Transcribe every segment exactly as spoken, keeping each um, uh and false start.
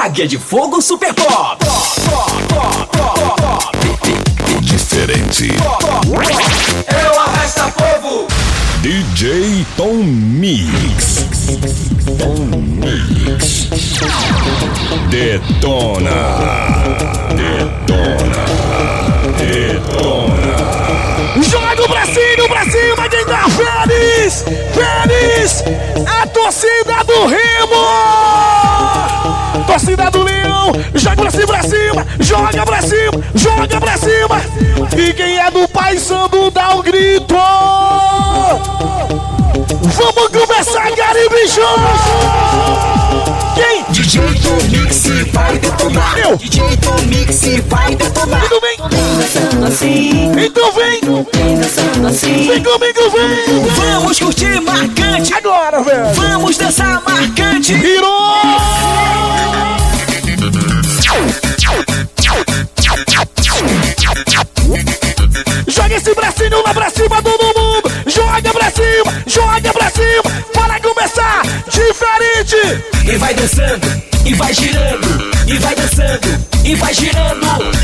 Águia de Fogo Super Pop. Diferente. É o Arrasta Povo. D J Tom Mix. Tom Mix. Detona. Detona. Detona. Joga o bracinho, o bracinho, vai quem tá feliz. Feliz. A torcida do Remo. Torcida do Leão. Joga pra cima, pra cima. Joga pra cima, joga pra cima. E quem é do Paysandu dá um grito. Vamos começar, Caribe Show! Quem? D J Tom Mix vai detonar. Eu. D J Tom Mix vai detonar. Então vem. Dançando assim. Então vem. Dançando assim. Vem comigo, vem. Vamos curtir marcante. Agora, velho. Vamos dançar marcante. Virou. Joga esse bracinho lá pra cima, todo mundo. Joga pra cima, joga pra cima. Para começar, diferente. E vai dançando, e vai girando. E vai dançando, e vai girando.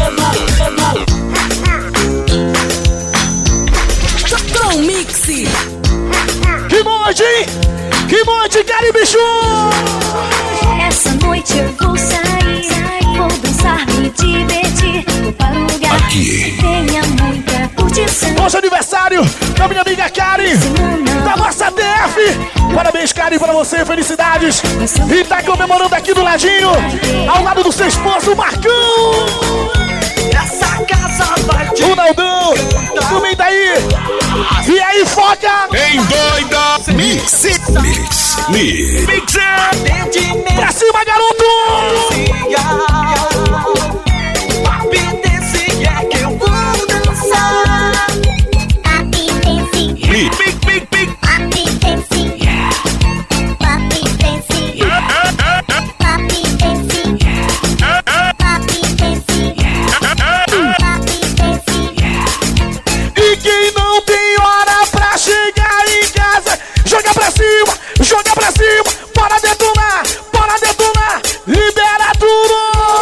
Tom Mix. Que monte, hein? Que monte, Caribe Show. Essa noite eu vou sair, vou dançar, me divertir. Vou para um lugar Aqui. que tenha muita curtição. Hoje é aniversário da minha amiga Karen, da nossa T F. Parabéns, Karen, pra você, felicidades. E tá comemorando aqui do ladinho, ao lado do seu esposo, Marcão. Essa casa vai te O Naldão, também tá aí. E aí, foca. Em doida. Mix. Mix. Mix. Mix. Pra cima, garoto. Papi desse é que eu vou dançar. Papi pense, Mix. Mix. Mix. Mix. papi pense, papi pense, papi pense, papi pense, papi pense. E quem não tem hora pra chegar em casa, joga pra cima, joga pra cima. Para detonar, para detonar. Libera tudo.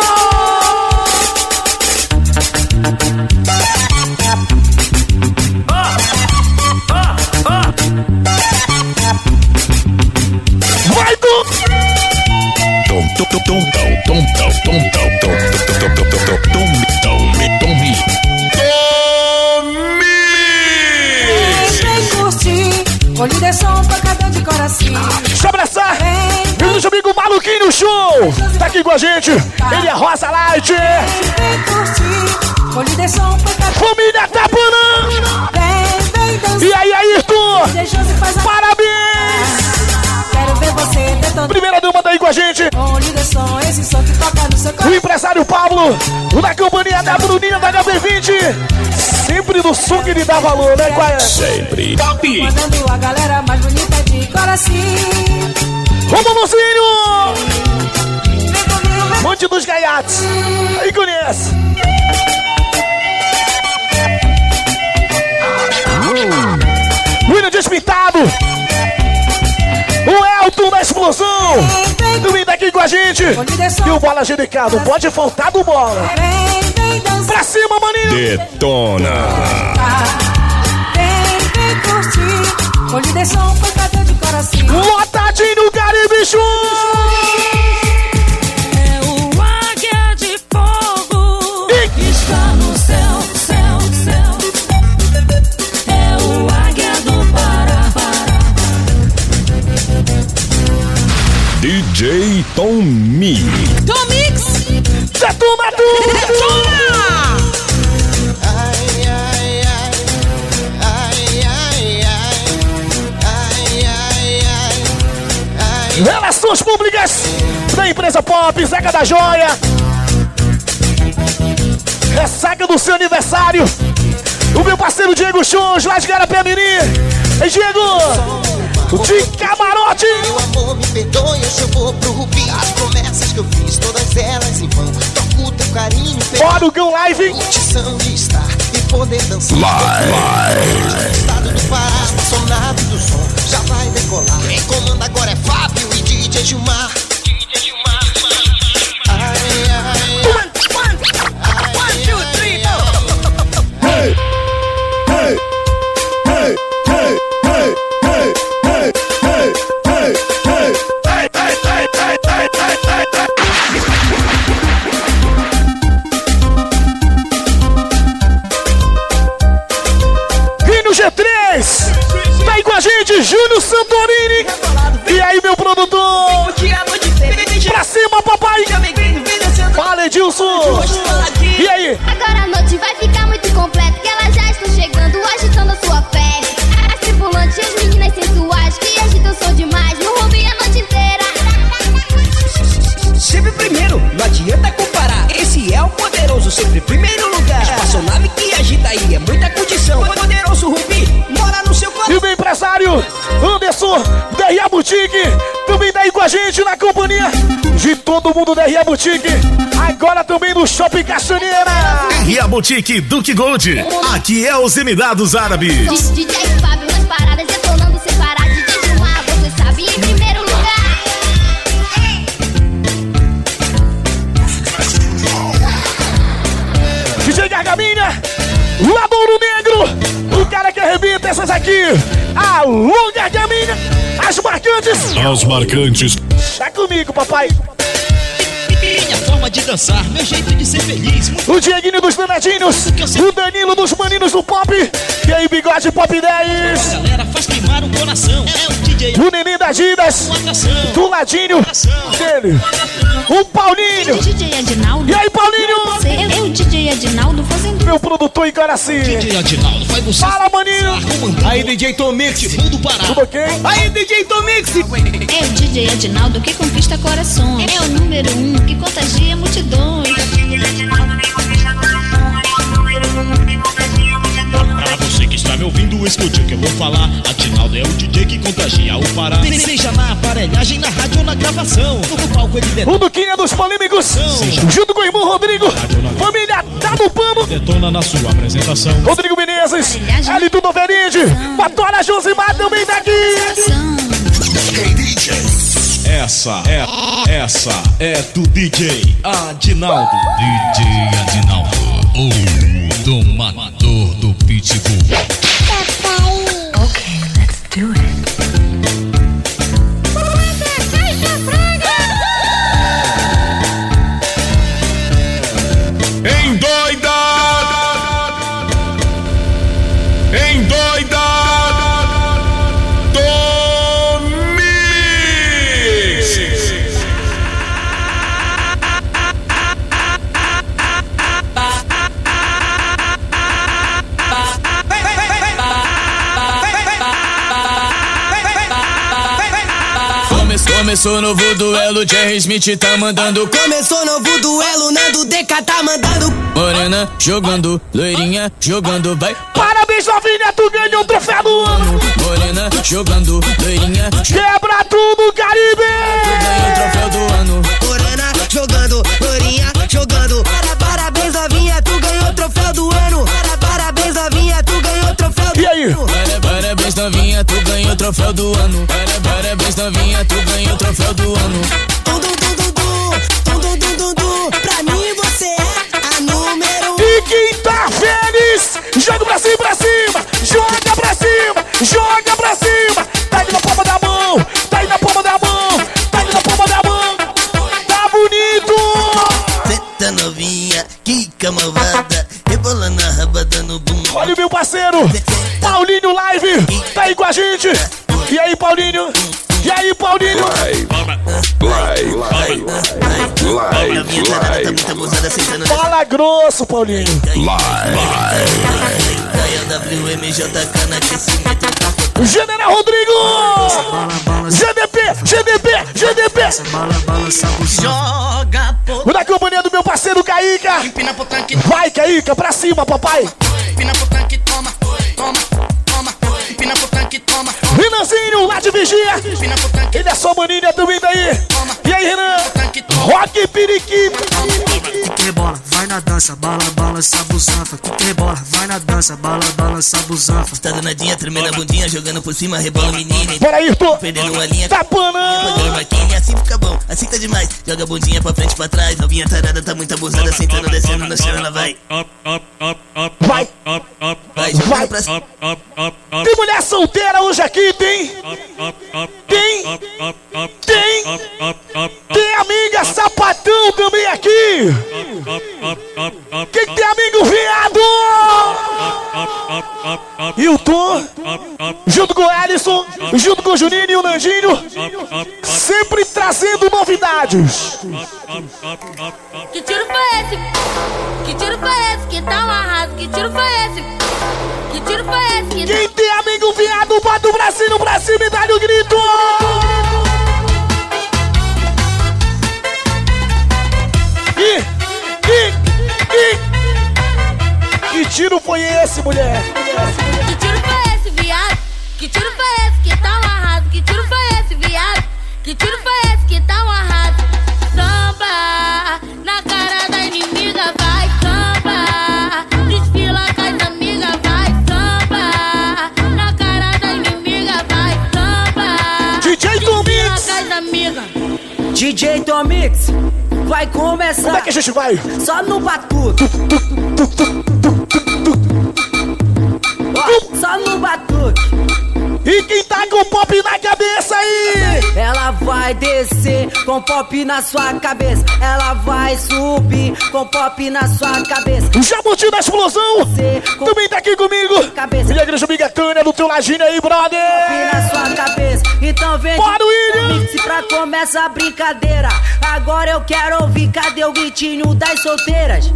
Vai tu! Tom, tom, tom, tom, tom, tom, tom, tom, tom, tom, tom, tom, tom, tom, tom, tom, Mix. Vem curtir, com ligação tocada de coração. Deixa eu abraçar meu amigo Maluquinho no show. Tá aqui com a gente, ele é Rosa Light. Vem curtir, com ligação tocada. Família Tapanã. Vem, vem dançar. E aí, Ayrton, Deixa-se faz a... parabéns. Quero ver você detonando. Primeira dama tá aí com a gente, Com ligação, esse som que toca no seu o coração. empresário Pablo, o da companhia da Bruninha da H B vinte. Sempre no som que ele dá valor, né? Qual é? Sempre. Top. Mandando a galera mais bonita de coração. Romulozinho, Vem comigo, vem. Monte dos Gaiates. Aí conhece. William Despintado, o Elton da Explosão, também tá aqui com a gente. E o Bola G D K, não pode faltar do Bola. Vem, vem dançar. Pra cima, maninho. Detona. Vem, vem curtir, com ligação tocada de coração. Lotadinho Caribe Show. É o águia de fogo que está no céu, céu, céu. É o águia do Pará. D J Tom Mix. Tom Mix, Detona tudo. detona! Relações públicas da empresa Pop, Zeca da Joia. Ressaca do seu aniversário. O meu parceiro Diego Shows, lá de Garapé-Mirim. Ei, Diego! De camarote! Meu amor, me perdoe, hoje eu vou pro Rubi. As promessas que eu fiz, todas elas em vão. Toco o teu carinho, Bora o Gão Live! curtição de estar e poder dançar. Live. Estado do Pará, sonado do som, já vai decolar. Quem comanda agora é Fábio e D J Gilmar. D J Gilmar. guerreiro, não adianta comparar. Esse é o poderoso, sempre em primeiro lugar. Espaçonave que agita aí, é muita condição. Poderoso Rubi, mora no seu coração. E o meu empresário Anderson da R A Boutique também tá aí com a gente na companhia de todo mundo da R A Boutique. Agora também no Shopping Castanheira. R A Boutique Duke Gold. Aqui é os Emirados Árabes. D J Fábio nas paradas, detonando sem parar. D J Gilmar, você sabe, em primeiro lugar. D J Gargaminha, Ladouro Negro, o cara que arrebenta essas aqui. Alô, Gargaminha, as marcantes. As marcantes. Tá comigo, papai. Minha forma de dançar, meu jeito de ser feliz. O Dieguinho dos Danadinhos, o Danilo dos Maninhos do Pop. E aí, Bigode Pop dez. A galera faz queimar o coração. É o D J. O Neném das Didas, do ladinho dele. O Paulinho. D J Adinaldo. E aí, Paulinho? É o D J Adinaldo fazendo. Meu produtor em Caraci. D J Adinaldo, vai você. Fala, maninho. Aí, D J Tomix, mundo Pará. Tudo ok? Aí, D J Tomix. É o D J Adinaldo que conquista corações. É o número um que contagia multidões. Pra você que está me ouvindo, escute o que eu vou falar. Adinaldo é o D J que contagia o Pará. Seja na aparelhagem, na rádio ou na gravação. No palco ele detona. O Duquinha dos Polêmicos, junto com o irmão Rodrigo. Família tá no pano. Detona na sua apresentação. Rodrigo Menezes, L do Noveride. Patora Josimar também tá aqui. Essa é, essa é do D J Adinaldo. D J Adinaldo, o domador do Pitbull. Ok, let's do it. Endoidado, endoidado, Começou novo duelo, Jerry Smith tá mandando. Começou novo duelo, Nando D K tá mandando. Morena jogando, loirinha jogando, vai. Parabéns, novinha, tu ganhou um troféu do ano. Morena jogando, loirinha. Quebra tudo, Caribe. Tu ganhou o troféu do ano. Morena jogando, loirinha jogando. Para, parabéns, novinha, tu ganhou o troféu do ano. Para, parabéns, novinha, tu ganhou o troféu do ano. E aí? Para, parabéns, novinha, tu ganhou o troféu do ano. Para, parabéns, novinha, tu ganhou o troféu do ano. Tum, tum, tum, tum, tum, tum, tum, tum, tum. Pra mim você é a número um. E quem tá feliz, joga pra cima, pra cima. Joga pra cima, joga pra cima. Tá aí na palma da mão, tá aí na palma da mão, tá aí na palma da mão. Tá bonito. Cê tá novinha, que camalvada. Rebolando a rabada no bumbum. Olha o meu parceiro, Paulinho Live, tá aí com a gente. E aí, Paulinho? E aí, Paulinho? Fala grosso, Paulinho. General Rodrigo! G D P, G D P, G D P! Joga, pô. Na companhia do meu parceiro Caíca. Empina pro tanque, Vai, Caíca, pra cima, papai. empina pro tanque, toma, toma, toma. Empina pro tanque, toma, Renanzinho, lá de Vigia. empina pro tanque, Ele é só maninha também daí. E aí, Renan? tanque, toma. Rock Periquito. Que rebola, vai na dança, bala, balança, busanfa. Que rebola, vai na dança, bala, balança, busanfa. Tá danadinha, tremendo a bundinha, jogando por cima, rebola menina. Peraí, tô. Perdendo uma linha, Tá panando. pagando maquinha, assim fica bom, assim tá demais. Joga a bundinha pra frente, pra trás, novinha tarada, tá muito abusada, sentando, descendo no chão, ela vai. Vai, Vai, joga vai. pra cima. Tem mulher solteira hoje aqui, tem? Tem? Tem? Tem amiga sapatão também aqui? Quem tem amigo viado? E o Tom, junto com o Ellison, junto com o Juninho e o Nandinho, sempre trazendo novidades. Que tiro foi esse? Que tiro foi esse? Que tá um arraso? Que tiro foi esse? Que tiro foi esse? Que Quem tem amigo viado, bota o bracinho pra cima e dá-lhe o grito. tiro foi esse, mulher? Que tiro foi esse, viado? Que tiro foi esse que tá um arraso? Que tiro foi esse, viado? Que tiro foi esse que tá um arraso? Samba na cara da inimiga, vai samba. Desfila com as amigas, vai samba. Na cara da inimiga, vai samba. D J Tomix! Desfila com as amigas. D J Tomix, vai começar. Como é que a gente vai? Só no batuque. Ó, só no batuque. E quem tá com pop na cabeça aí? Ela vai descer com pop na sua cabeça. Ela vai subir com pop na sua cabeça. Jabuti da explosão também tá aqui comigo. Cabeça. E a igreja Bigatânia do teu ladinho aí, brother. Pop na sua cabeça. Então vem. Bora, William. Mix pra começar a brincadeira. Agora eu quero ouvir. Cadê o gritinho das solteiras?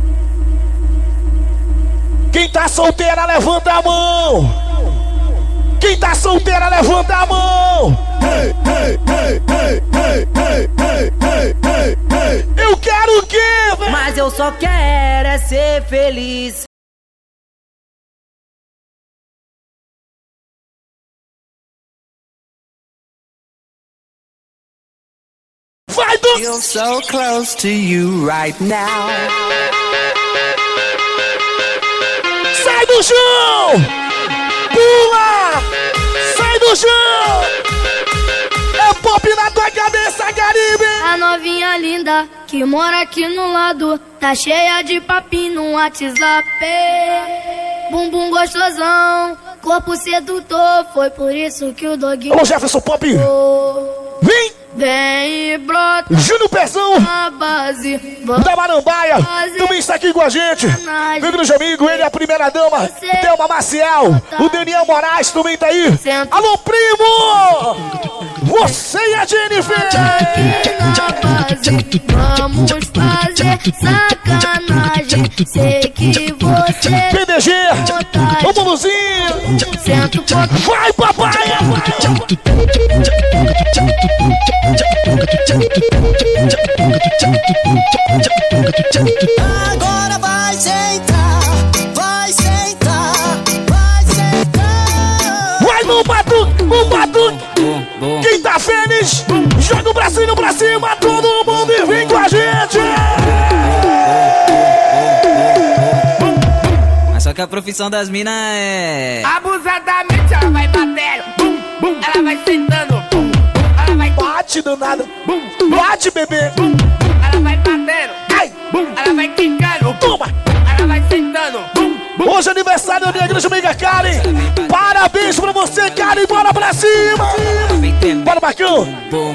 Quem tá solteira, levanta a mão. Quem tá solteira, levanta a mão. Hey, hey, hey, hey, hey, hey, hey, hey, hey. Eu quero o quê, velho? Mas eu só quero é ser feliz. Vai do... Feel so close to you right now. Sai do chão! Pula! Sai do chão! É pop na tua cabeça, Caribe! A novinha linda que mora aqui no lado tá cheia de papinho no WhatsApp. Bumbum gostosão, corpo sedutor, foi por isso que o doguinho... Alô, Jefferson Pop! Vem! Vem e brota Júnior Pezão a base da Marambaia também está aqui com a gente. Meu grande amigo, ele é a primeira dama Thelma Maciel. O Daniel Moraes também tá aí. Alô, primo! Você e a Jennifer! Vamos fazer sacanagem. Sei que você P D G, ô Moluzinho. Vai, papai! Agora vai sentar, vai sentar, vai sentar. Vai no batuque, no batuque. Quem tá feliz, joga o bracinho pra cima, todo mundo e vem com a gente. Mas só que a profissão das minas é... Abusadamente ela vai batendo, bum, bum, ela vai sentando, bum, ela vai... Bate danada, bum, bate bebê, bum, ela vai batendo, ai, bum, ela vai quicando, toma, ela vai sentando, bum, bum. Hoje é aniversário da minha grande amiga Karen. Parabéns pra você, Karen, bora pra cima. Bora, Marcão.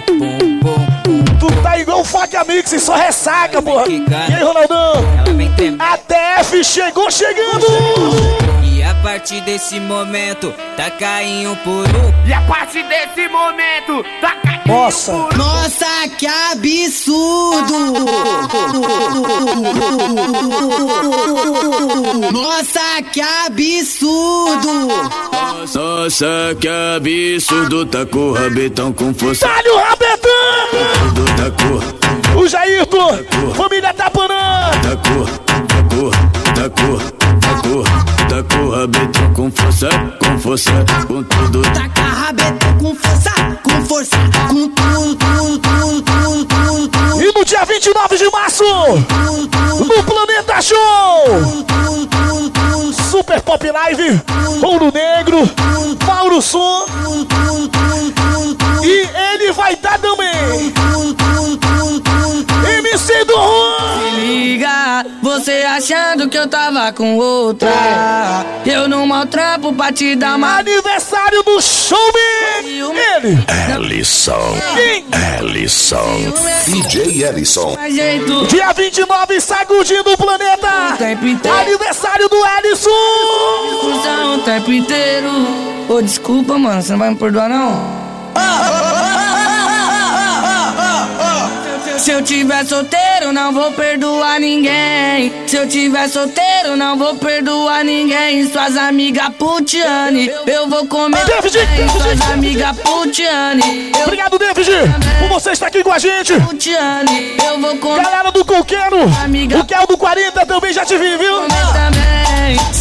Tu tá igual o Faca Mix e só ressaca, porra. E aí, Ronaldão? A T F chegou chegando. E a partir desse momento, tá caindo por um. E a partir desse momento, tá caindo Nossa. por um. Nossa, que absurdo! Nossa, que absurdo! Nossa, que absurdo, tá com o rabetão com força. Dá-lhe o rabetão! Tá com, o Jairton, família Tapanã! tá com, tá com, tá com, tá com, tá com o rabetão com força, com força, com tudo. Tá com a rabetão com força, com força, com tudo, tudo, tudo, tudo, tudo, tudo. E no dia vinte e nove de março, no Planeta Show, Super Pop Live, Ouro Negro, Mauro Som, e ele vai dar também M C do Juan. Se liga, você achando que eu tava com outra. Eu não maltrapo pra te dar uma... Aniversário do showman. Ele Ellison. Quem? Ellison. D J Ellison. Dia vinte e nove, sacudindo o planeta. Aniversário do Ellison. Discussão o tempo inteiro. Ô, desculpa, mano, você não vai me perdoar, não? Se eu tiver solteiro, não vou perdoar ninguém. Se eu tiver solteiro, não vou perdoar ninguém. Suas amigas putiane, eu vou comer David, bem. Suas amigas putiane. Obrigado, David, por você estar aqui com a gente. Putiane, eu vou comer. Galera do Coqueiro, o Kel do quarenta também já te vi, viu? Também.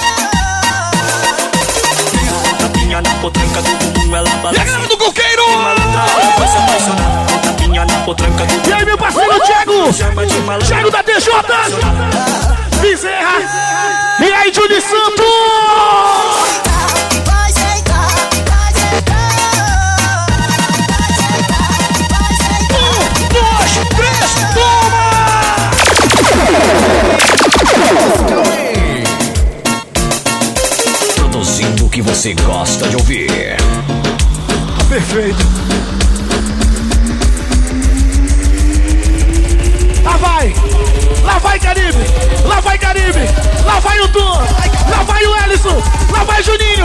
Thiago da T J, Bezerra, e aí, Júlio Santos! Produzindo o que você gosta de ouvir. Perfeito. Lá vai, lá vai Caribe, lá vai Caribe, lá vai o Tom, lá vai o Ellison, lá vai Juninho.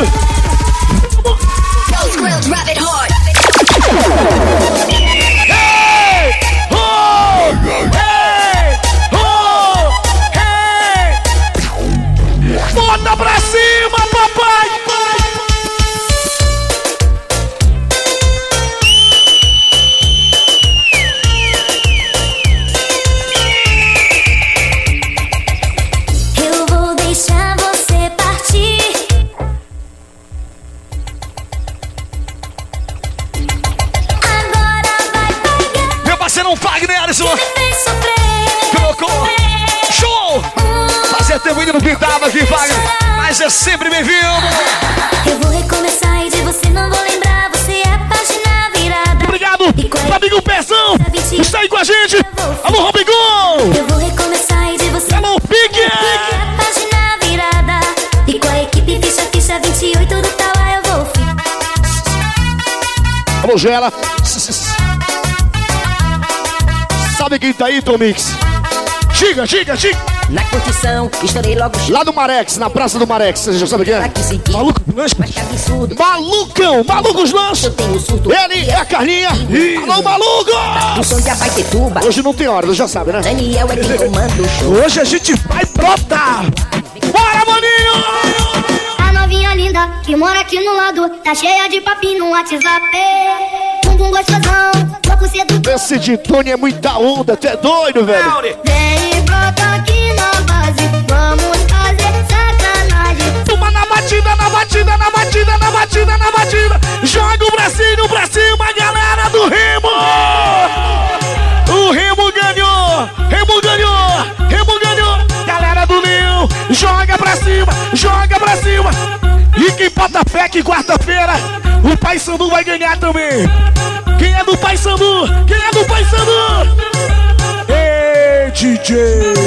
Hey! Oh! Hey! Oh! Hey! Bota pra cima, papai! Eu vou deixar você partir. Agora vai pegar. Meu parceiro Wagner Alisson Fez sofrer. colocou show! Fazia tempo que não pintava aqui, Wagner, mas é sempre bem-vindo. Eu vou recomeçar e de você não vou lembrar. Você é página virada. Obrigado, Fabinho Pezão, está aí com a gente. Alô, Robigol. Eu vou recomeçar e de você Alô, Pique. é página virada. E com a equipe ficha, ficha vinte e oito do tal, eu vou ficar. Alô, Gela. Sabe quem tá aí, Tomix? Diga, diga, diga. Na curtição, estourei logo. Lá do Marex, na Praça do Marex. Você já sabe quem é? Maluco Lanche. Malucão, Malucos Lanche. Ele é a Carlinha. E... Alô, Maluco! O som já vai ter tuba. Hoje não tem hora, você já sabe, né? Daniel é quem comanda o show. Hoje a gente vai brotar. Bora, maninho! A novinha linda que mora aqui no lado tá cheia de papinho no WhatsApp. Bumbum gostosão, louco sedutor. Esse de Tony é muita onda, tu é doido, velho. Vem e brota aqui na base, vamos fazer sacanagem. Toma na batida, na batida, na batida, na batida, na batida. Joga o bracinho pra cima, galera do Remo. O Remo ganhou, Remo ganhou, Remo ganhou. Galera do Leão, joga pra cima, joga pra cima. E quem bota fé que quarta-feira o Paysandu vai ganhar também. Quem é do Paysandu? Quem é do Paysandu? Ei, D J!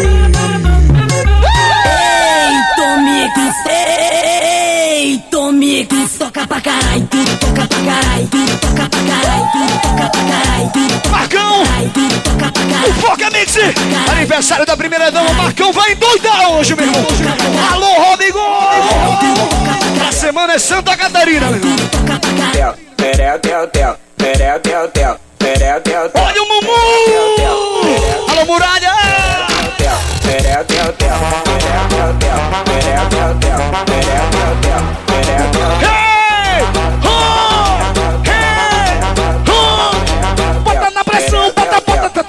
Ei, Tomix, ei, Tomix, toca pra caralho, tudo toca pra caralho, tudo toca pra caralho, tudo toca pra caralho, tudo Marcão! O Foca Mix! Aniversário da primeira dama, Marcão vai endoidar hoje, meu irmão! Alô, Rodrigo! A semana é Santa Catarina, meu irmão! Olha o Mumu! Alô, Muralha! Hey! Oh! Hey! Oh! Bota na pressão, bota, bota,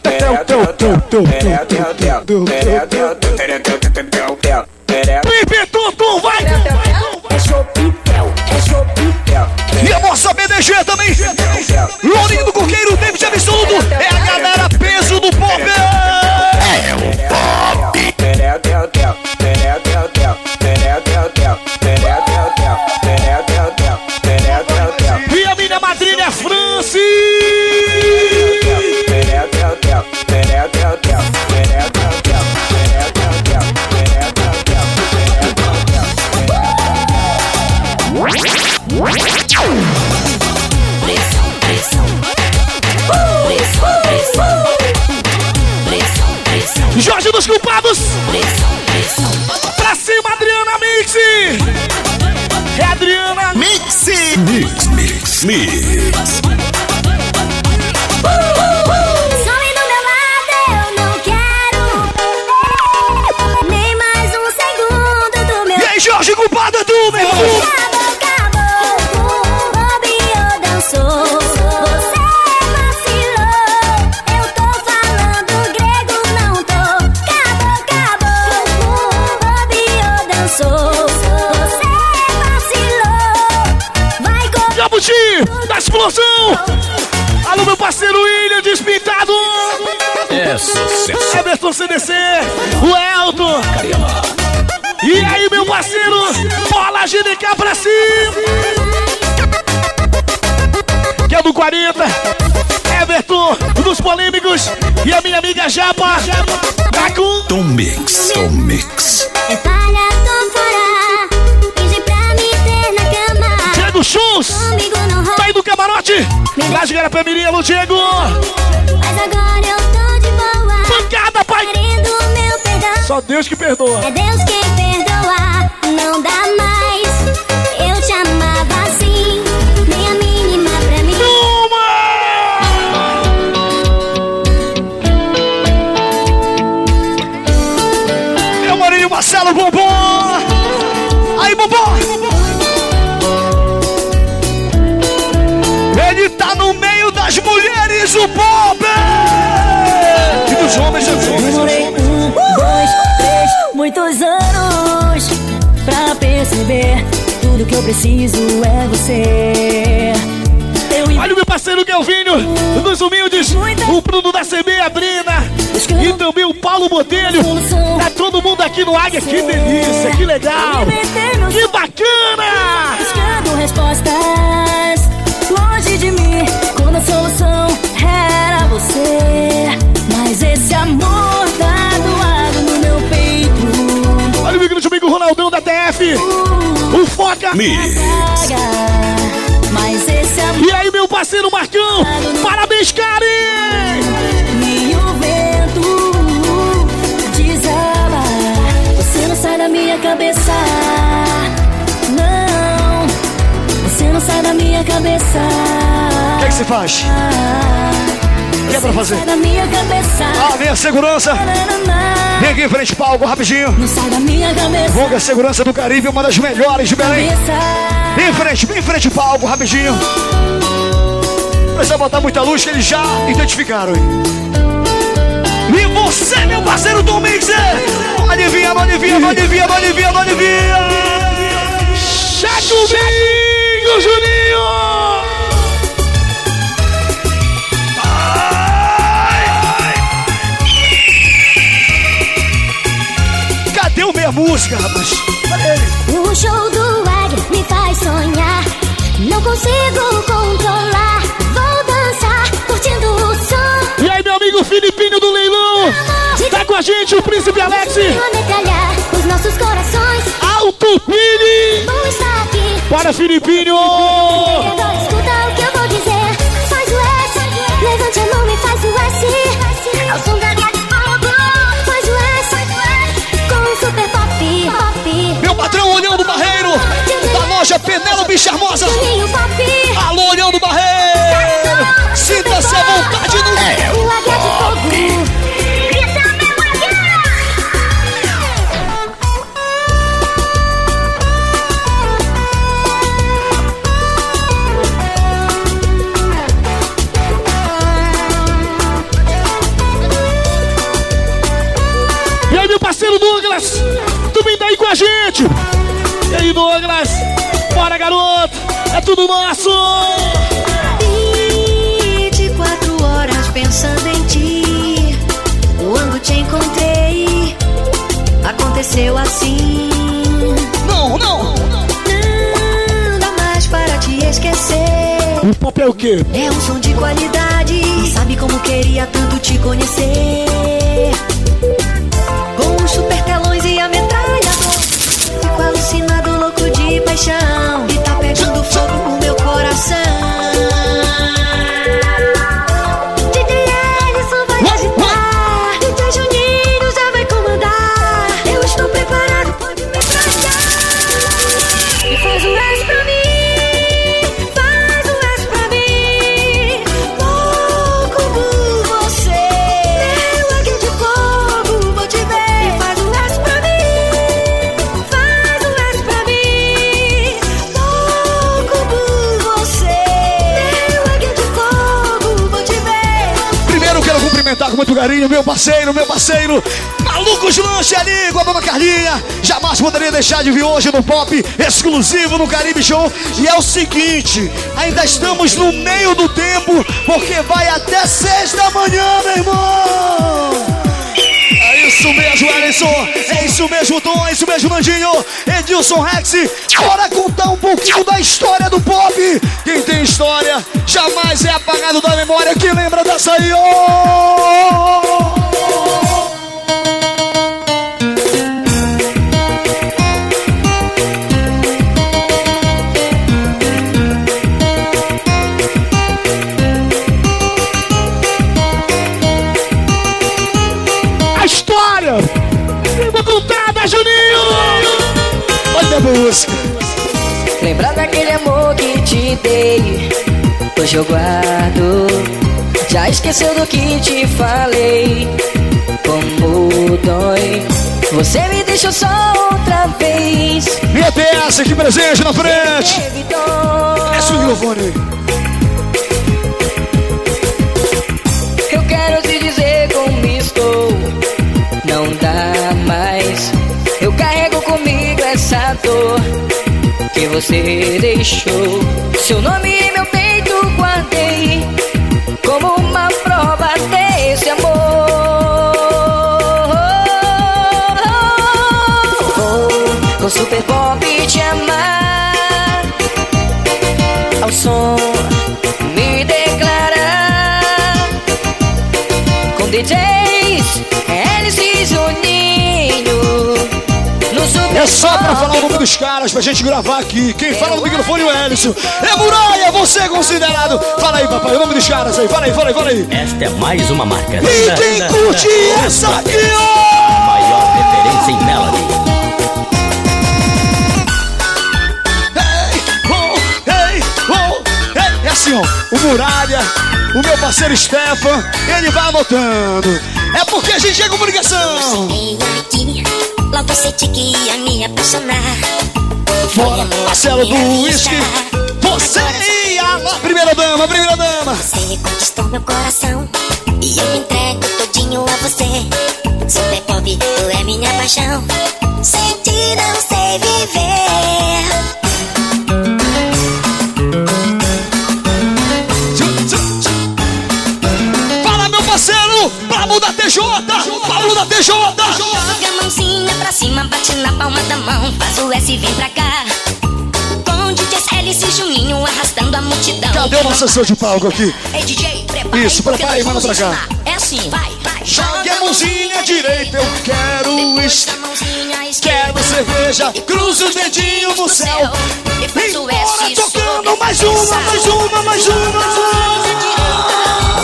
Pipi, tu, tu, vai! É chopitel, é chopitel. E a moça B D G também! Lourinho do Coqueiro, David Absoluto! É a galera peso do pop! É o pop! E a minha madrinha é Franci! Pressão, pressão. Pressão, pressão. Pressão, pressão. Jorge dos Culpados! Pressão, pressão. Pra cima, Adriana Mix! É Adriana Mix! Mix, mix, mix. Some do meu lado, eu não quero nem mais um segundo do meu. E aí, Jorge Culpado, é tu, meu irmão! Acabou, acabou, o Bobiô dançou. Você vacilou, eu tô falando grego, não tô. Acabou, acabou, o Bobiô dançou. Você vacilou, vai correr. Jabuti, da explosão! C D C, o Elton. E aí, meu parceiro, bola G D K pra cima. Que é do quarenta, Everton, dos polêmicos. E a minha amiga Japa, tá com Tom Mix, Tom Mix. É palha, tô fora. Finge pra me ter na cama. Diego Shows, tá aí do camarote. Rasga pra menina, alô Diego. Mas agora eu tô de boa. Pancada, pai. Querendo o meu perdão. Só Deus que perdoa. É Deus quem perdoa. Não dá mais. Eu te amava assim. Nem a mínima pra mim. Meu Marinho Marcelo Bombom. Aí, Bombom. Ele tá no meio das mulheres, o pop. E dos homens, dos homens. Demorei um, dois, três, muitos anos pra perceber. Tudo que eu preciso é você. Eu Olha o meu parceiro Guelvinho, dos humildes, o Bruno da C B, a Brina, e também o Paulo Botelho. Tá todo mundo aqui no Águia, que delícia, que legal, que bacana! Buscando respostas longe de mim, quando a solução era você. Mas esse amor tá doado no meu peito. Olha o meu grande amigo Ronaldão da T F, o Foca. Mas esse amor. E aí, meu parceiro Marcão, parabéns, Karen! E o vento desaba. Você não sai da minha cabeça. Não, você não sai da minha cabeça. O que é que você faz? O que é pra fazer? Sai da minha cabeça. Ah, vem a segurança. Vem aqui em frente, palco, rapidinho. Não sai da minha cabeça. Vonga Segurança do Caribe, uma das melhores de Belém. Vem em frente, vem em frente, palco, rapidinho. Precisa botar muita luz que eles já identificaram. E você, meu parceiro Tom Mixer. Pode vir, pode vir, pode vir, pode vir, pode vir. Chega comigo, Juninho. Cadê o minha música, rapaz? Cadê ele? O show do Águia me faz sonhar. Não consigo controlar. Vou dançar, curtindo o som. E aí, meu amigo Filipinho do Leilão? Tá com a gente o Príncipe Alex. Metralhar os nossos corações. Alto Pini. Bom estar aqui. Para Filipinho. Agora escuta o que eu vou dizer. Faz o S, levante a mão e faz o S. Ao som da Águia de Fogo. Faz o S, com o super pop, pop. Meu patrão, Olhão do Barreiro, da loja Penélope Charmosa. Alô, Olhão do Barreiro. Sinta-se à vontade no é o Águia de Fogo. Grita, meu Águia. E aí, meu parceiro Douglas, tu vem daí com a gente. E aí, Douglas, bora, garoto, é tudo nosso. vinte e quatro horas pensando em ti. Quando te encontrei, aconteceu assim. Não, não. Não dá mais para te esquecer. O pop é o quê? É um som de qualidade. Não sabe como queria tanto te conhecer. Com os super telões e a metralhadora. Fico alucinado, louco de paixão. E tá pegando fogo no meu coração. D J Ellison vai agitar. D J Juninho já vai comandar. Eu estou preparado, pode me trazer. E faz um S pra mim. Faz um S pra mim. Louco por você. Meu águia de fogo, vou te ver. E faz um S pra mim. Faz um S pra mim. Louco por você. Meu águia de fogo, vou te ver. Primeiro quero cumprimentar com muito carinho meu parceiro, meu parceiro Malucos Lanche ali com a dona Carlinha. Jamais poderia deixar de vir hoje no Pop exclusivo no Caribe Show. E é o seguinte, ainda estamos no meio do tempo, porque vai até seis da manhã, meu irmão. Aí Isso mesmo, Alisson. É isso mesmo, Tom. É isso mesmo, Mandinho. Edilson Rex. Bora contar um pouquinho da história do pop. Quem tem história jamais é apagado da memória. Quem lembra dessa aí? Oh! Viva contada, Juninho! Olha a música. Lembra daquele amor que te dei, hoje eu guardo. Já esqueceu do que te falei, como dói. Você me deixou só outra vez. Minha T S aqui presente na frente. Desce o microfone. Eu quero te dizer como estou. Não dá mais. Eu carrego comigo essa dor que você deixou. Seu nome em meu peito guardei como uma prova desse amor. Vou com Super Pop te amar, ao som me declarar, com D Js Hélice e Juninho no Super É só pra falar o nome dos caras pra gente gravar aqui. Quem fala no microfone é o Hélice. É Muralha, você é considerado. Fala aí, papai, o nome dos caras aí. Fala aí, fala aí, fala aí. Esta é mais uma marca. E quem curte essa aqui, ó? A maior referência em Melody. É assim, ó, o Muralha, o meu parceiro Stefan, ele vai anotando. É porque a gente é comunicação. Aqui, logo senti que ia me apaixonar. Fora, Marcelo do Whisky. Você ia lá. Primeira dama, primeira dama. Você conquistou meu coração e eu me entrego todinho a você. Super Pop, tu é minha paixão. Sem ti não sei viver. Paulo da T J, Paulo da T J. Joga a mãozinha pra cima, bate na palma da mão, faz o S, vem pra cá. Com D Js Hélice e Juninho arrastando a multidão. Cadê o nosso sessão de palco aqui? Ei, D J, prepara. Isso, prepara aí, manda pra cá. É assim, vai, vai. Jogue a mãozinha direita, eu quero isso. Quero cerveja, cruza os dedinhos no céu. E faz o Bora S, tocando mais uma, mais uma, mais uma.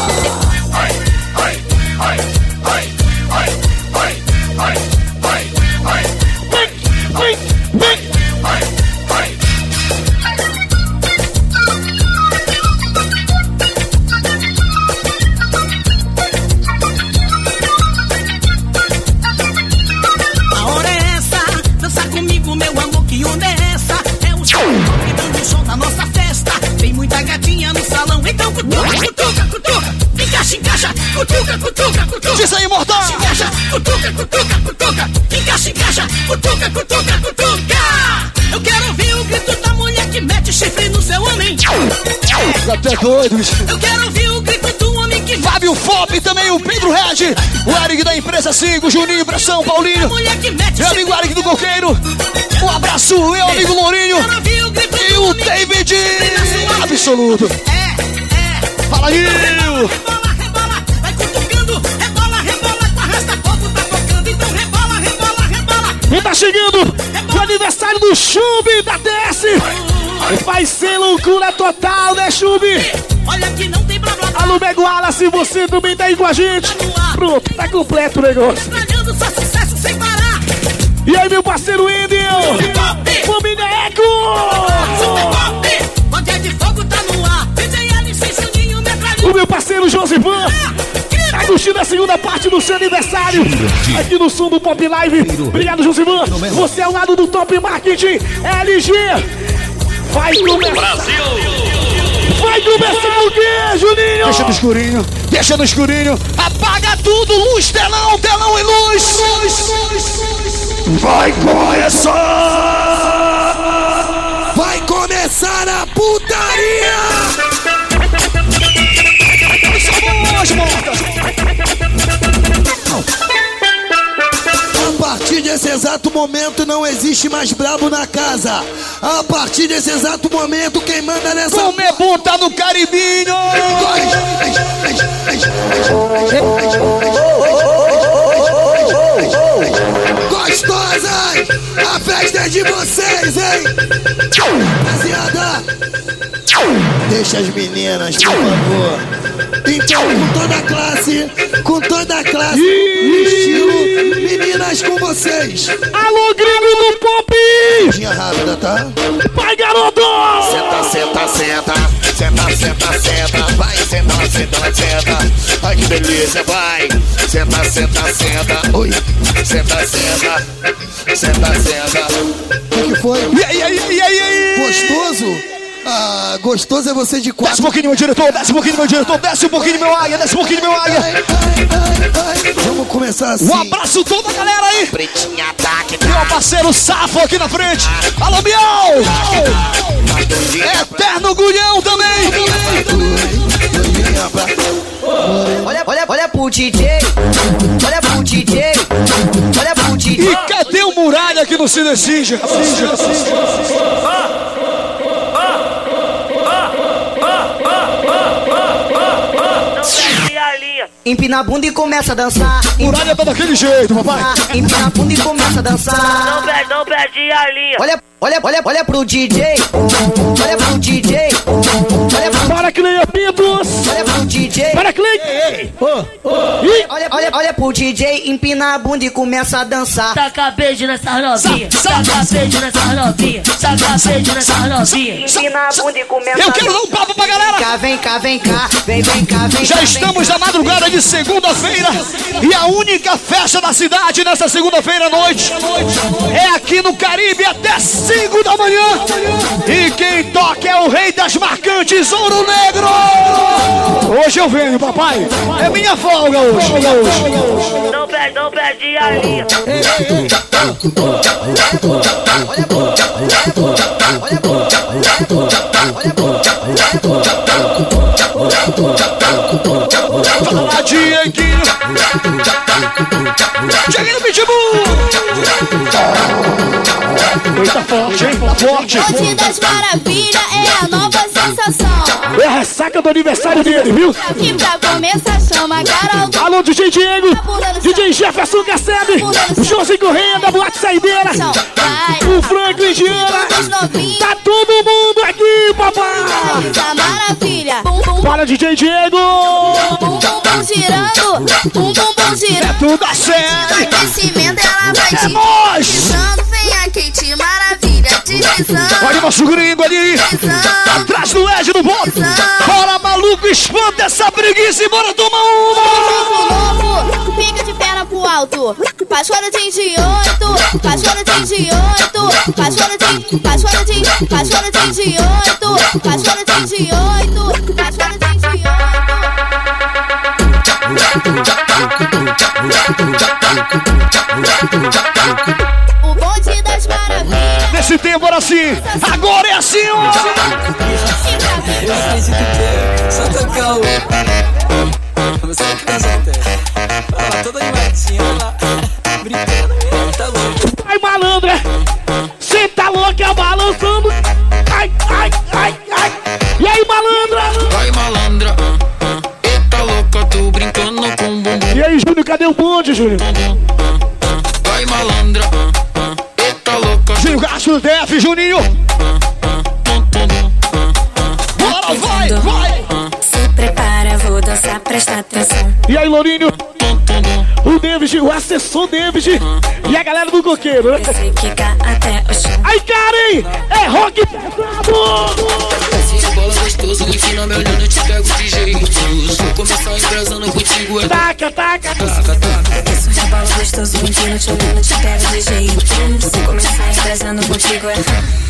Ai, ai, ai, ai, ai, ai, ai, ai, ai, ai, ai, ai. A hora é essa, dança comigo, meu amor, que onda é essa? É o show, dando som na nossa festa. Tem muita gatinha no salão, então cutuca, cutuca, cutuca. Encaixa, encaixa, cutuca, cutuca, cutuca. Diz aí, mortal! Encaixa, cutuca, cutuca, cutuca. Encaixa, encaixa, cutuca, cutuca, cutuca. Eu quero ouvir o grito da mulher que mete chifre no seu homem. Até doido, bicho. Eu quero ouvir o grito do homem que... Fábio Fop também, o Pedro Red. O Eric da Empresa cinco, Juninho Pressão, Paulinho. Meu amigo Eric do Coqueiro. Um abraço, meu amigo Lourinho. E o David Absoluto. Fala aí! Rebola, rebola, vai cutucando. Rebola, rebola, com arrasta pouco, tá tocando. Então rebola, rebola, rebola. E tá chegando o aniversário do Chumbi da T S. Vai ser loucura total, né, Chumbi? Olha que não tem blá blá blá. Alô, Mego Wallace, você também tá aí com a gente. Pronto, tá completo o negócio. Estragando só sucesso sem parar. E aí, meu parceiro Indian? Família Eco! Super Pop, Bandeira de Fogo tá no ar. D J Hélice e Juninho metralhando. O meu parceiro Josivan tá curtindo a segunda parte do seu aniversário aqui no som do Pop Live. Obrigado, Josivan. Você é o lado do Top Marketing L G. Vai começar. Brasil! Vai começar o quê, Juninho? Deixa no escurinho, deixa no escurinho. Apaga tudo, luz, telão, telão e luz. luz, luz. Vai começar! Vai começar a putaria! São boas, mortas! desse exato momento não existe mais brabo na casa. A partir desse exato momento, quem manda nessa... Como é bom tá no Caribinho! Gostosas! A festa é de vocês, hein? Rapaziada, deixa as meninas, por favor. Então, com toda a classe, com toda a classe, estilo, meninas com vocês. Alô, gringo do pop! Tinha rápida, tá? Vai, garoto! Senta, senta, senta. Senta, senta, senta. Vai, senta, senta, senta. Ai, que delícia, vai. Senta, senta, senta. Oi. Senta, senta. Senta, senta. O que foi? E aí, e aí, e aí, e aí? Gostoso? Ah, gostoso é você de quatro. Desce um pouquinho, meu diretor, desce um pouquinho, meu diretor, desce um pouquinho, meu águia, desce um pouquinho, meu águia. Ai, ai, ai, ai. Vamos começar assim. Um abraço toda a galera aí. Pretinha, ataque, meu parceiro Safo aqui na frente. Alô, Bial. Eterno Gulhão também. Olha, olha, olha pro D J. Olha pro D J. Olha pro D J. E cadê o Muralha que não se decide? Empina a bunda e começa a dançar. Muralha tá daquele jeito, papai. Empina a bunda e começa a dançar. Não perde, não perde a linha. Olha, olha, olha, olha pro D J. Olha pro D J. Olha pro... Para, Cleia Pintos. Olha pro D J. Para, Cleia. Oh, oh. Olha, olha, olha pro D J. Empina a bunda e começa a dançar. Taca beijo nessa novinha. Taca beijo nessa novinha. Taca beijo nessa novinha. Empina a bunda e começa a dançar. Eu quero dar um papo pra galera. Cá, vem cá, vem cá. Vem, vem cá, vem Já cá, estamos vem na madrugada de segunda-feira e a única festa da cidade nessa segunda-feira à noite é aqui no Caribe até cinco da manhã. E quem toca é o rei das marcantes, Ouro Negro. Hoje eu venho, papai. É minha folga hoje. Não perde, não perde a linha. Fala, Dieguinho. Dieguinho Pitbull. Eita, forte, hein? Forte. Bonde das Maravilhas é a nova sensação. É a ressaca do aniversário dele, viu? Aqui pra começar chama Carol do... Alô, D J Diego, D J Jefferson Cacebe, Josi Correia da Boate Saideira, o Franklin Gieira. Tá todo mundo aqui, papai. Tá maravilha. Para, D J Diego. Bum, bum, bum, girando. Bum, bum, bum, girando. É tudo a sério. Aquecimento, ela vai é te nós. deslizando. Vem a Kate Maravilha deslizando. Olha o nosso gringo ali. Atrás do Ed do bote. Bora, maluco, espanta essa preguiça e bora tomar uma. Novo, fica de perna pro alto. Pastora de oito. Pastora de oito. Pastora de, pastora de, pastora de oito. Pastora de oito. Pastora de O bonde das maravilhas. Nesse tempo era assim, agora é assim, ó. Só tocar o... Você que tá solteiro. Olha lá, toda animadinha, olha lá. Brincando, tá louco. Ai, malandra, cê tá louca balançando. Ai, ai, ai, ai. E aí, malandra? Vai, malandra. Eita louca, tô brincando com o bumbum. E aí, Júnior, cadê o bonde, Júnior? Vai, malandra. Eita louca. Júnior, gasto do D F, Juninho. Bora, vai, vai. Se prepara, vou dançar, presta atenção. E aí, Lourinho? O David, o assessor David e a galera do coqueiro, né? Aí, Karen, é rock pesado! Esse bola gostoso, empina meu olhando, te pego de jeito. Vou começar embrasando contigo, é... Taca, taca, taca. Esse bola gostoso, empina te olhando, te pego de jeito. Vou começar embrasando contigo, é...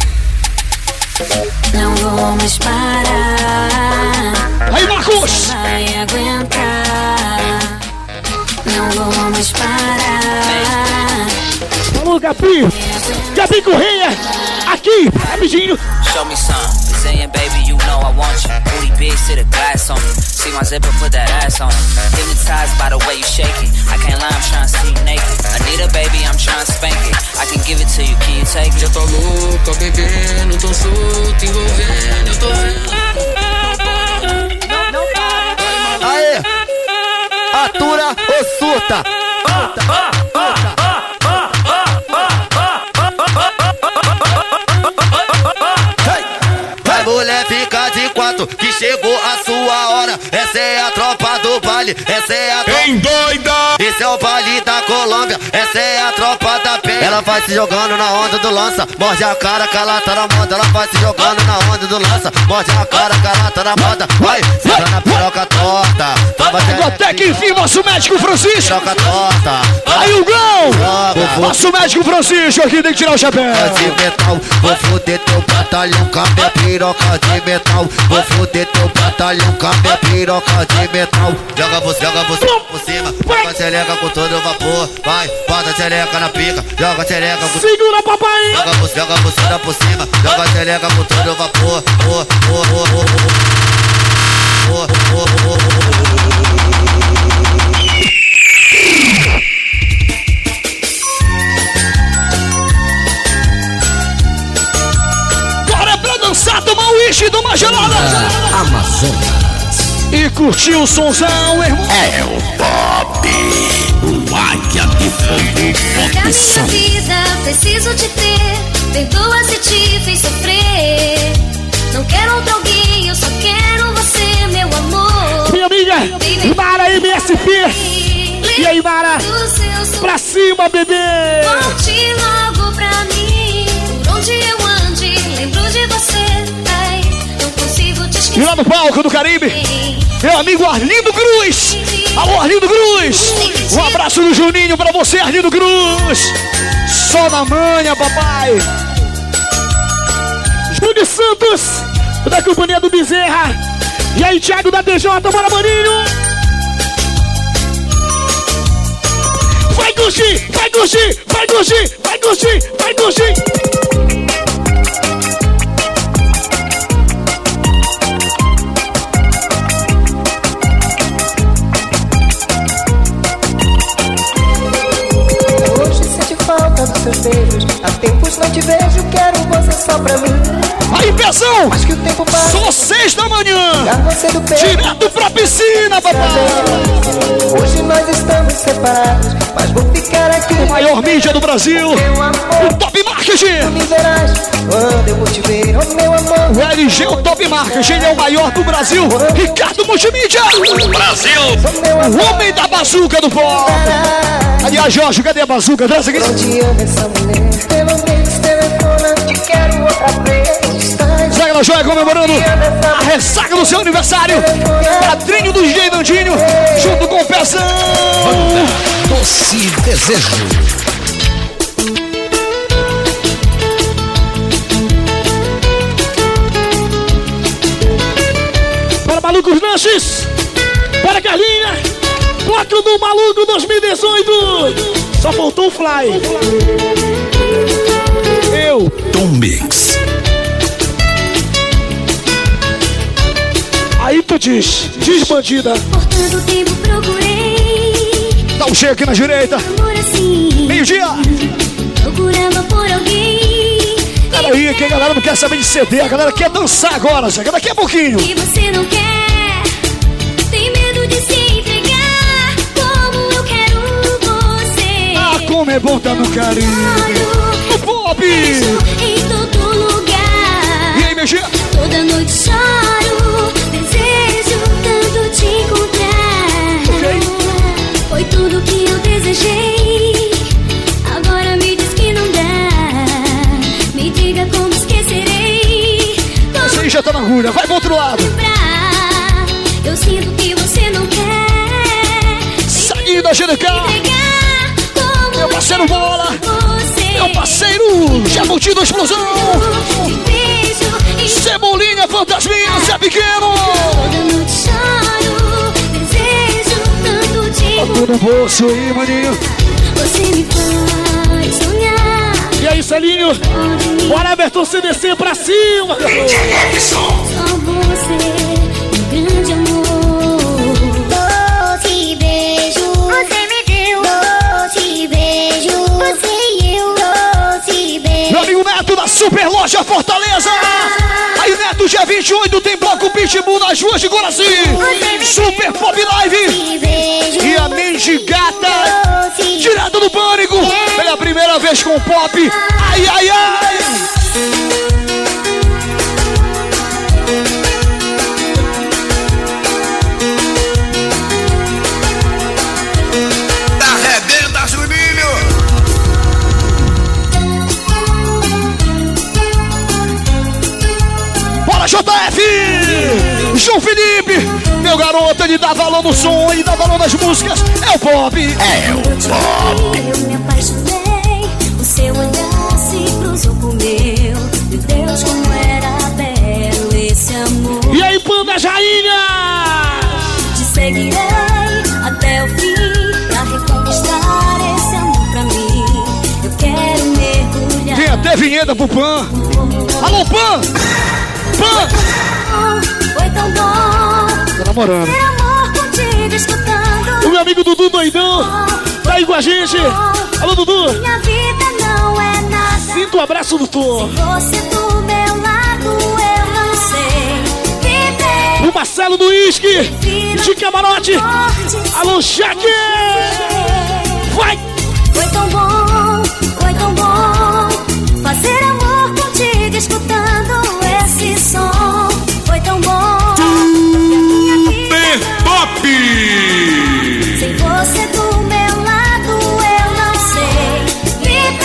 Não vou mais parar. Aí, Marcos! Vai aguentar. Não vou mais parar. Alô, Gabi! Gabi Correia! Aqui rapidinho. Show me some, Brazilian baby, you know I want you. Booty big, sit a glass on me. See my zipper, put that ass on me. Hypnotized by the way you shake it. I can't lie, I'm trying to see you naked. I need a baby, I'm trying to spank it. I can give it to you, can you take it? Eu tô louco, bebendo, tô solto, envolvendo, eu tô vendo. Aê! Atura ou surta? Vai, mulher, fica de quatro, que chegou a sua hora. Essa é a tropa do baile, essa é a tropa. Em doida! Esse é o baile da Colômbia, essa é a tropa da penha. Ela vai se jogando na onda do lança, morde a cara que ela tá na moda. Ela vai se jogando na onda do lança, morde a cara que ela tá na moda. Vai, senta na piroca torta. Até que enfim, nosso médico Francisco. Piroca torta. Aí o gol! Nosso médico Francisco aqui tem que tirar o chapéu. De metal, vou foder teu batalhão com a minha piroca de metal. Vou foder teu batalhão com a minha piroca de metal. Joga você, joga você por cima, joga a xereca com todo vapor. Vai, bota a xereca na pica, joga a xereca com... Segura, papai! Joga você, joga você da por cima, joga a xereca com todo vapor. Oh, oh, oh, oh, oh. Oh, oh, oh, oh. Bora é pra dançar, tomar um uísque, tomar gelada. Ah, Amazonas. E curtir o sonzão, irmão. É o Pop, o Águia de Fogo Pra Pop Som. minha vida, preciso te ter. Perdoa se te fiz sofrer. Não quero outro alguém, eu só quero você, meu amor. Minha amiga, Mara M S P. E aí, Mara? Pra cima, bebê. Volte logo pra mim. Por onde eu ande, lembro de você. Ai, não consigo te esquecer. E lá no palco do Caribe, meu amigo Arlindo Cruz. Alô, Arlindo Cruz. Um abraço do Juninho pra você, Arlindo Cruz. Só na manha, papai. Júlio Santos, da companhia do Bezerra. E aí, Thiago da D J, bora, maninho. Vai curtir, vai curtir, vai curtir, vai curtir, vai curtir. Hoje sente falta dos seus beijos. Há tempos não te vejo, quero você só pra mim. Aí, Pezão! Acho que o tempo passa. Só seis da manhã! Direto pra piscina, papai! Hoje nós estamos separados, mas vou ficar aqui. O maior mídia do Brasil! O Top Marketing! Me verás quando eu vou te ver, oh meu amor. O L G, o Top Marketing, ele é o maior do Brasil! Ricardo Multimídia! Brasil! O homem da bazuca do pop! Aliás, Jorge, cadê a bazuca? Dança aqui! Não te amo essa mulher, pelo menos telefona, te quero outra vez. Zaga da Joia comemorando a ressaca do seu aniversário. Padrinho do D J Nandinho, junto com o Pezão. Banda Doce Desejo. Para Malucos Lanches, para Carlinha, quatro do Maluco dois mil e dezoito. Só faltou o Fly. Eu, Tom Mix. Aí tu diz, diz bandida. Por tanto tempo procurei. Dá um cheio aqui na direita. Assim, meio-dia. Procurava por alguém. Peraí, que a galera não quer saber de C D, a galera quer dançar agora, já daqui a pouquinho. E você não quer, tem medo de se entregar. Como eu quero você. Ah, como é bom estar no carinho. No pop. Em todo lugar. E aí, meio-dia? Toda noite choro, desejo tanto te encontrar. Okay. Foi tudo que eu desejei. Agora me diz que não dá. Me diga como esquecerei. Como Você aí já tá na agulha, vai pro outro lado. lembrar. Eu sinto que você não quer. Saindo da G D K. Meu parceiro Bola. Você. Meu parceiro Jabuti da Explosão. Cebolinha, Fantasminha, Zé Pequeno. Toda noite choro, desejo tanto te Tá tudo no bolso aí, maninho. Você me faz sonhar. E aí, Marcelinho. Bora, Everton, C D C pra cima. Só você, um grande amor. Doce beijo, você me deu. Doce beijo, você e eu. Doce beijo. Meu amigo Neto da Super Loja Fortaleza. Aí, Neto, dia vinte e oito tem bloco Pitbull nas ruas de Guaraci. Super Pop Live. E a Mendigata, direto do Pânico. Pela primeira vez com o Pop. Ai, ai, ai. Arrebenta, Juninho. Bora, J F! João Felipe! Meu garoto, ele dá valor no som e dá valor nas músicas. É o Pop! É o Pop! Eu me apaixonei, o seu olhar se cruzou com o meu. Meu Deus, como era belo esse amor. E aí, Panda Jainha! Te seguirei até o fim pra reconquistar esse amor pra mim. Eu quero mergulhar. Tem até vinheta pro Pan! Alô, Pan! Pan! Foi tão bom. Tá namorando. Ter amor contigo, escutando. O meu amigo Dudu Doidão tá aí com a gente. Alô, Dudu. Minha vida não é nada. Sinta o abraço do Tom. Você do meu lado, eu não sei viver. O Marcelo do Whisky de Camarote. Alô, Jaque. Vai. Foi tão bom, foi tão bom fazer amor contigo, escutando esse som. Foi tão bom. Super Pop! Sem você do meu lado, eu não sei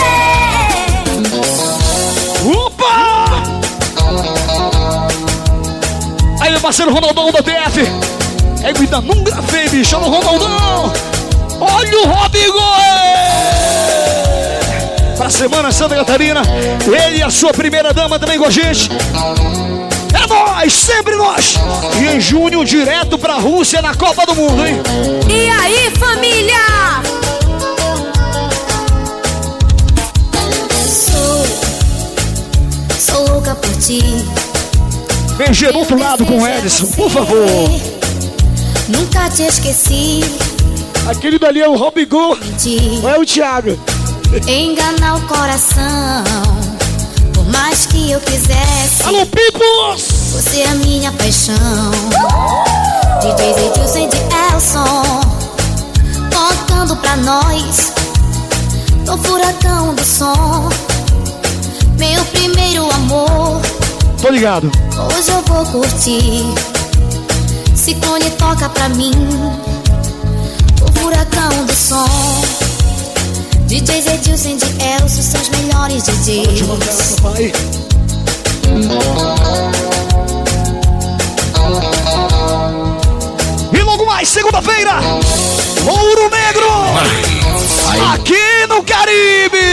viver. Opa! Aí, meu parceiro Ronaldão da T F. É vida não gravei, bicho. Alô, Ronaldão. Olha o Rodrigo. Pra Semana Santa Catarina. Ele e a sua primeira dama também com a gente. É nós, sempre nós. E em junho, direto pra Rússia na Copa do Mundo, hein? E aí, família? Sou, sou louca por ti. Vem do outro lado com o Edson, por favor. Nunca te esqueci. Aquele dali é o Robigol. Ou é o Thiago? Enganar o coração. Por mais que eu quisesse. Alô, Pipos! Você é a minha paixão. D Js Edilson e de Elson tocando pra nós. No furacão do som. Meu primeiro amor. Tô ligado. Hoje eu vou curtir. Ciclone toca pra mim. O furacão do som. D Js Edilson e de Elson são os melhores D Js. Papai. E logo mais, segunda-feira, Ouro Negro, aqui no Caribe.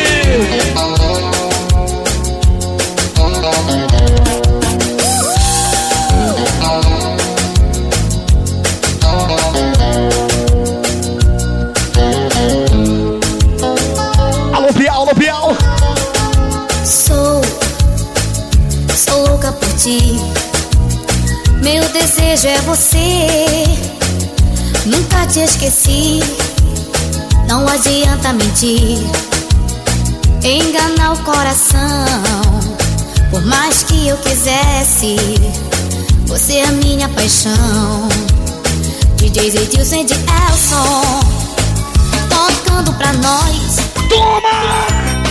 Alô, Bial, alô, Bial. Sou, sou louca por ti. Meu desejo é você. Nunca te esqueci. Não adianta mentir. Enganar o coração. Por mais que eu quisesse. Você é a minha paixão. D Js Edilson e de Elson tocando pra nós. Toma!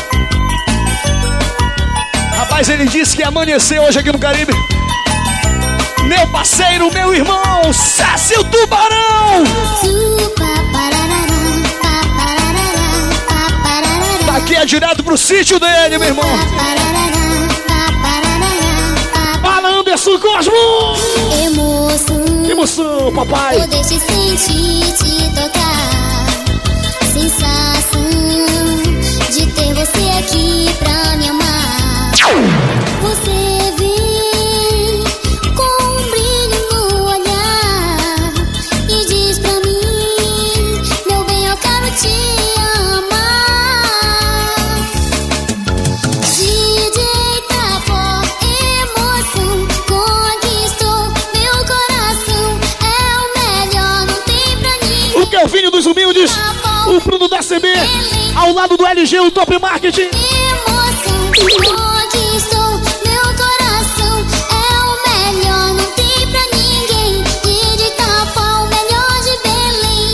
Rapaz, ele disse que amanheceu hoje aqui no Caribe. Meu parceiro, meu irmão, Cécio Tubarão! Daqui é direto pro sítio dele, meu irmão. Fala, Anderson Cosmo! Emoção, emoção, papai. Poder te sentir, te tocar. Sensação de ter você aqui pra me amar. Você vem com um brilho no olhar e diz pra mim, meu bem, eu quero te amar. receber ao lado do L G, o Top Marketing. Onde estou, meu coração é o melhor, não tem pra ninguém. E de Capa, o melhor de Belém.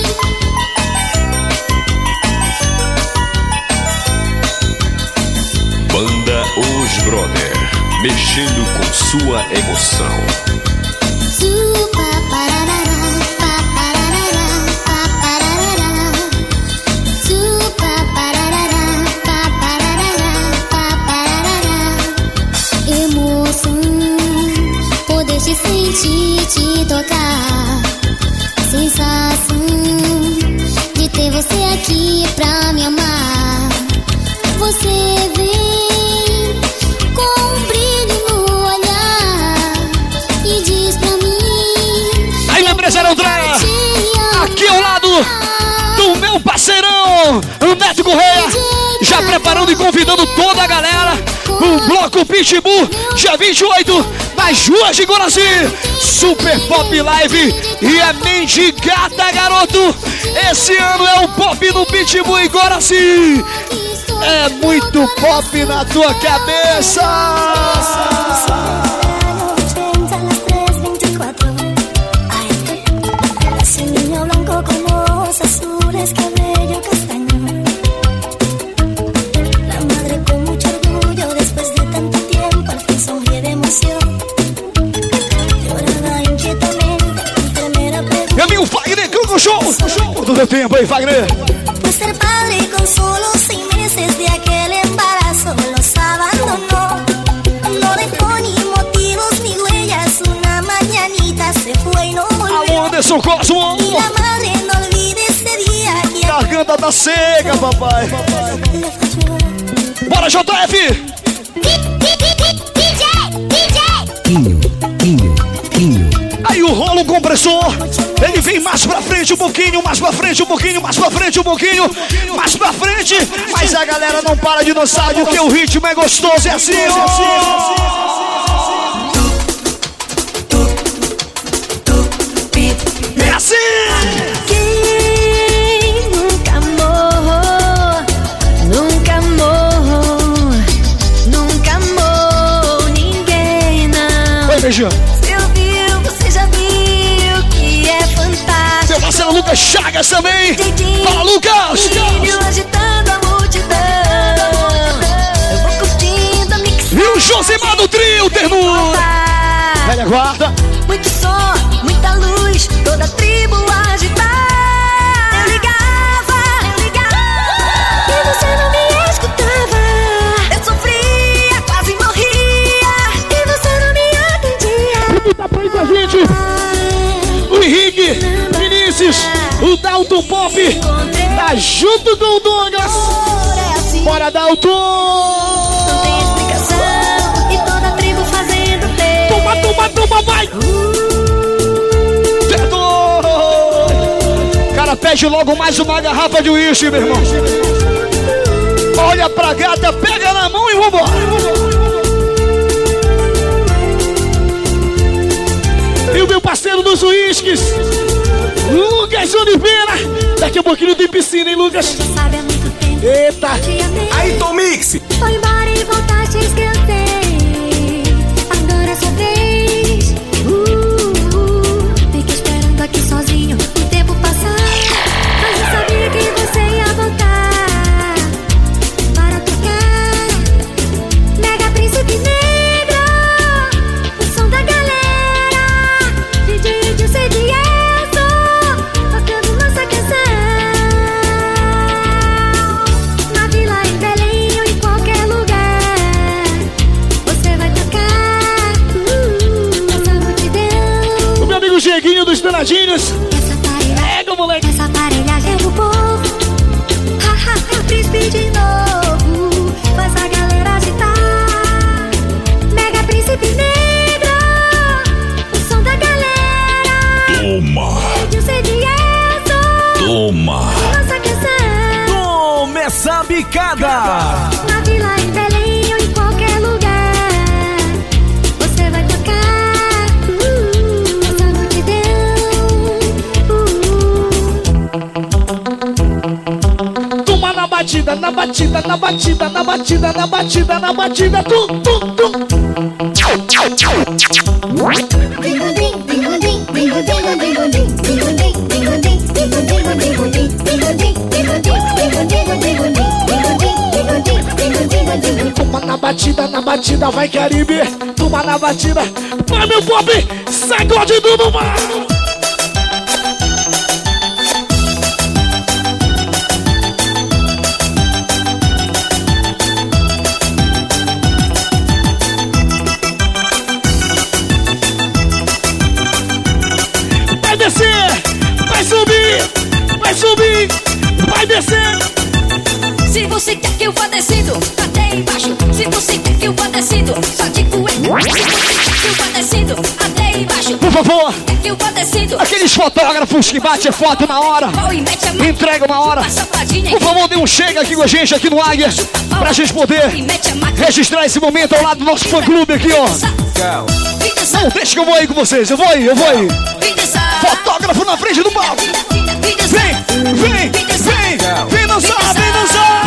Banda Os Brother, mexendo com sua emoção. Supa, pararará, papararará, papararará. Supa, pararará, papararará, papararará. Emoção, poder te sentir, te tocar. Sensação de ter você aqui pra me amar. Você vem com um brilho no olhar e diz pra mim. Aí, meu empresário André, aqui ao lado do meu parceirão, o Neto Correia, já preparando e convidando toda a galera pro Bloco Pitbull, dia vinte e oito, nas ruas de Guaraci. Super Pop Live e a mendigata, garoto. Esse ano é o pop no Pitbull em Guaraci. É muito pop na tua cabeça. Meu amigo Wagner, que o show! Todo teu tempo aí, Wagner. Por ser padre con solo seis meses de aquel embarazo los abandonó. No dejó ni motivos ni huellas. Una mañanita se fue y no volvió. Alô, Anderson Cosmo. Y la madre no olvide ese día que Garganta tá seca, papai. Bora, J F! Quinho, Quinho, Quinho. Aí o rolo compressor, ele vem mais pra frente um pouquinho, mais pra frente um pouquinho, mais pra frente um pouquinho, mais pra frente, mas a galera não para de dançar porque o ritmo é gostoso, é assim, é assim. Quem nunca amou, nunca amou, nunca amou ninguém, não. Oi, beijão. Meu parceiro Lucas Chagas também. Fala, Lucas! Agitando a multidão. Eu vou curtindo a mix. E o Josimar do Trio, ternura. Velha guarda. Muito som, muita luz, toda a tribo agitar. Eu ligava, eu ligava, e você não me escutava. Eu sofria, quase morria, e você não me atendia. Quem tá por aí com a gente? O Henrique, Vinícius, o Dalton Pop, tá junto com o Douglas. Bora, Dalton! Não tem explicação, e toda a tribo fazendo bem. Toma, toma, toma, vai! Certo! Cara, pede logo mais uma garrafa de uísque, meu irmão. Olha pra gata, pega na mão e vambora! E o meu parceiro dos uísques, Lucas Oliveira. Daqui a pouquinho tem piscina, hein, Lucas? Eita! Aí, Tom Mix! Foi embora e voltaste, esquentei. Agora é sua vez. uh, uh, Fiquei esperando aqui sozinho o tempo passar. Mas eu sabia que você ia voltar para tocar Mega Príncipe Negro, o som da galera. D J Edilson e Diego tocando nossa canção. Na vila, em Belém ou em qualquer lugar, você vai tocar uh, essa multidão. O meu amigo Dieguinho dos Danadinhos. Pega, moleque. Essa aparelhagem é do povo. Ha, ha, ha, príncipe de novo. Faz a galera agitar. Mega Príncipe Negro, o som da galera. Toma. Edilson e Diego, Toma. nossa canção. Toma essa bicada. Na vila, em Belém ou em qualquer lugar, você vai tocar uh, essa multidão. uh, uh. batida, na batida, na batida, na batida, na batida, na batida, tu, tu, tu. Toma na batida, na batida, vai Caribe. Toma na batida, vai meu pop, sacode do mar. Vai descer, vai subir, vai subir, vai descer. Se você quer que eu vá descendo até embaixo, se você quer que eu vá descendo, só de cueca. Se você quer que eu vá descendo até embaixo, por favor, quer que eu vá descendo. Aqueles fotógrafos que batem foto na hora, entregam na hora. Por favor, dê um chega aqui com a gente, aqui no Águia, pra gente poder registrar esse momento ao lado do nosso fã-clube aqui, ó. Não, deixa que eu vou aí com vocês, eu vou aí, eu vou aí. Fotógrafo na frente do palco. Vem, vem, vem, vem dançar, vem dançar.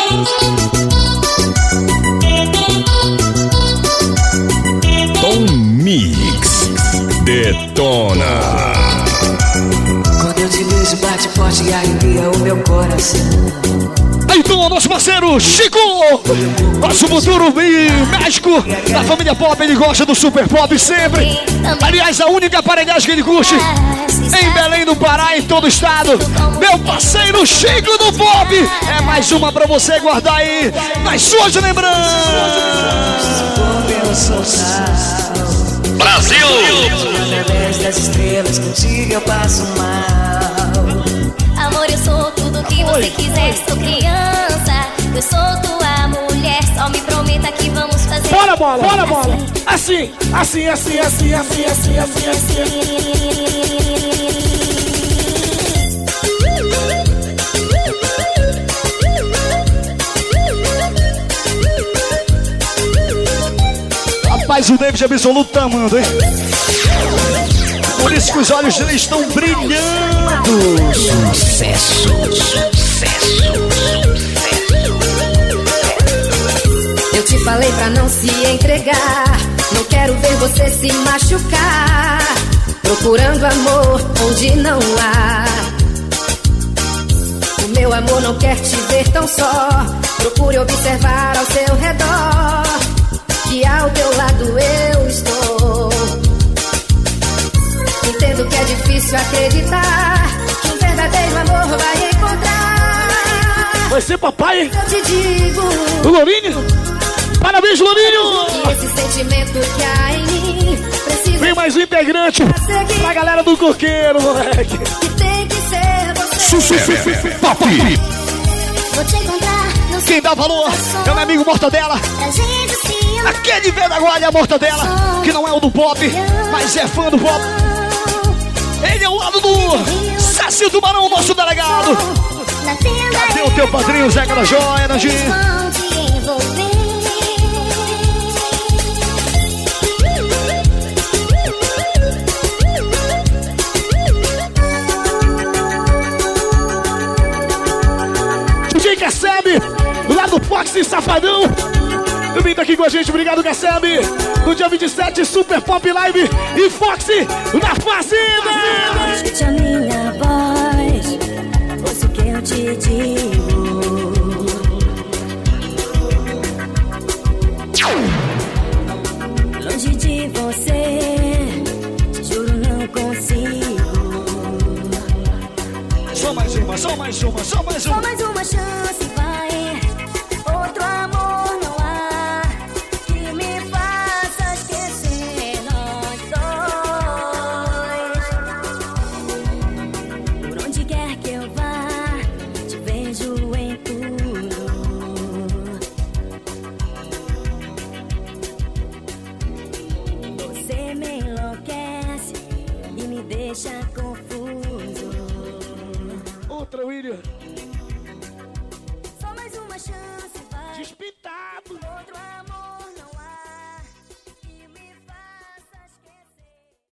Tom Mix detona. Quando eu te beijo, bate forte e arrepia o meu coração. Então, nosso parceiro Chico, nosso futuro médico da família Pop, ele gosta do Super Pop sempre. Aliás, a única aparelhagem que ele curte em Belém do Pará, em todo o estado. Meu parceiro Chico do Pop, é mais uma pra você guardar aí nas suas lembranças. Brasil! Através das estrelas, contigo eu passo mal. Amor, eu sou tudo que você quiser. Sou criança, eu sou tua mulher. Só me prometa que vamos fazer. Bora, bola, bora, bola. Assim, assim, assim, assim, assim, assim, assim, assim. Rapaz, o David Absoluto tá amando, hein? Por isso que os olhos dele estão brilhando. Sucesso, sucesso, sucesso. Eu te falei pra não se entregar. Não quero ver você se machucar, procurando amor onde não há. O meu amor não quer te ver tão só. Procure observar ao seu redor, que ao teu lado eu estou. Entendo que é difícil acreditar que um verdadeiro amor vai encontrar. Vai ser papai, hein? Eu te digo, o Lourinho. Parabéns, Lourinho. E esse sentimento que há em mim precisa. Vem mais um integrante pra galera do coqueiro, moleque. Que tem que ser você. Pop. Vou te encontrar no Quem dá valor é o meu amigo Mortadela. pra gente se amar. Aquele velho agora é a Mortadela, que não é o do Pop, mas é fã do Pop. Ele é o lado do Saci Tubarão, nosso delegado. Cadê o teu padrinho, Zeca da Joia, Nandinho? Vão te envolver. D J Kasseb, lá do Fox e Safadão. Também tá aqui com a gente, obrigado Kasseb. No dia vinte e sete, Super Pop Live e Fox na Fazenda. Escute a minha voz, ouça o que eu te digo. Longe de você, te juro não consigo. Só mais uma, só mais uma, só mais uma. Só mais uma chance, vai. Outro amor não há que me faça esquecer nós dois. Por onde quer que eu vá, te vejo em tudo. Você me enlouquece e me deixa confuso. Outra, William.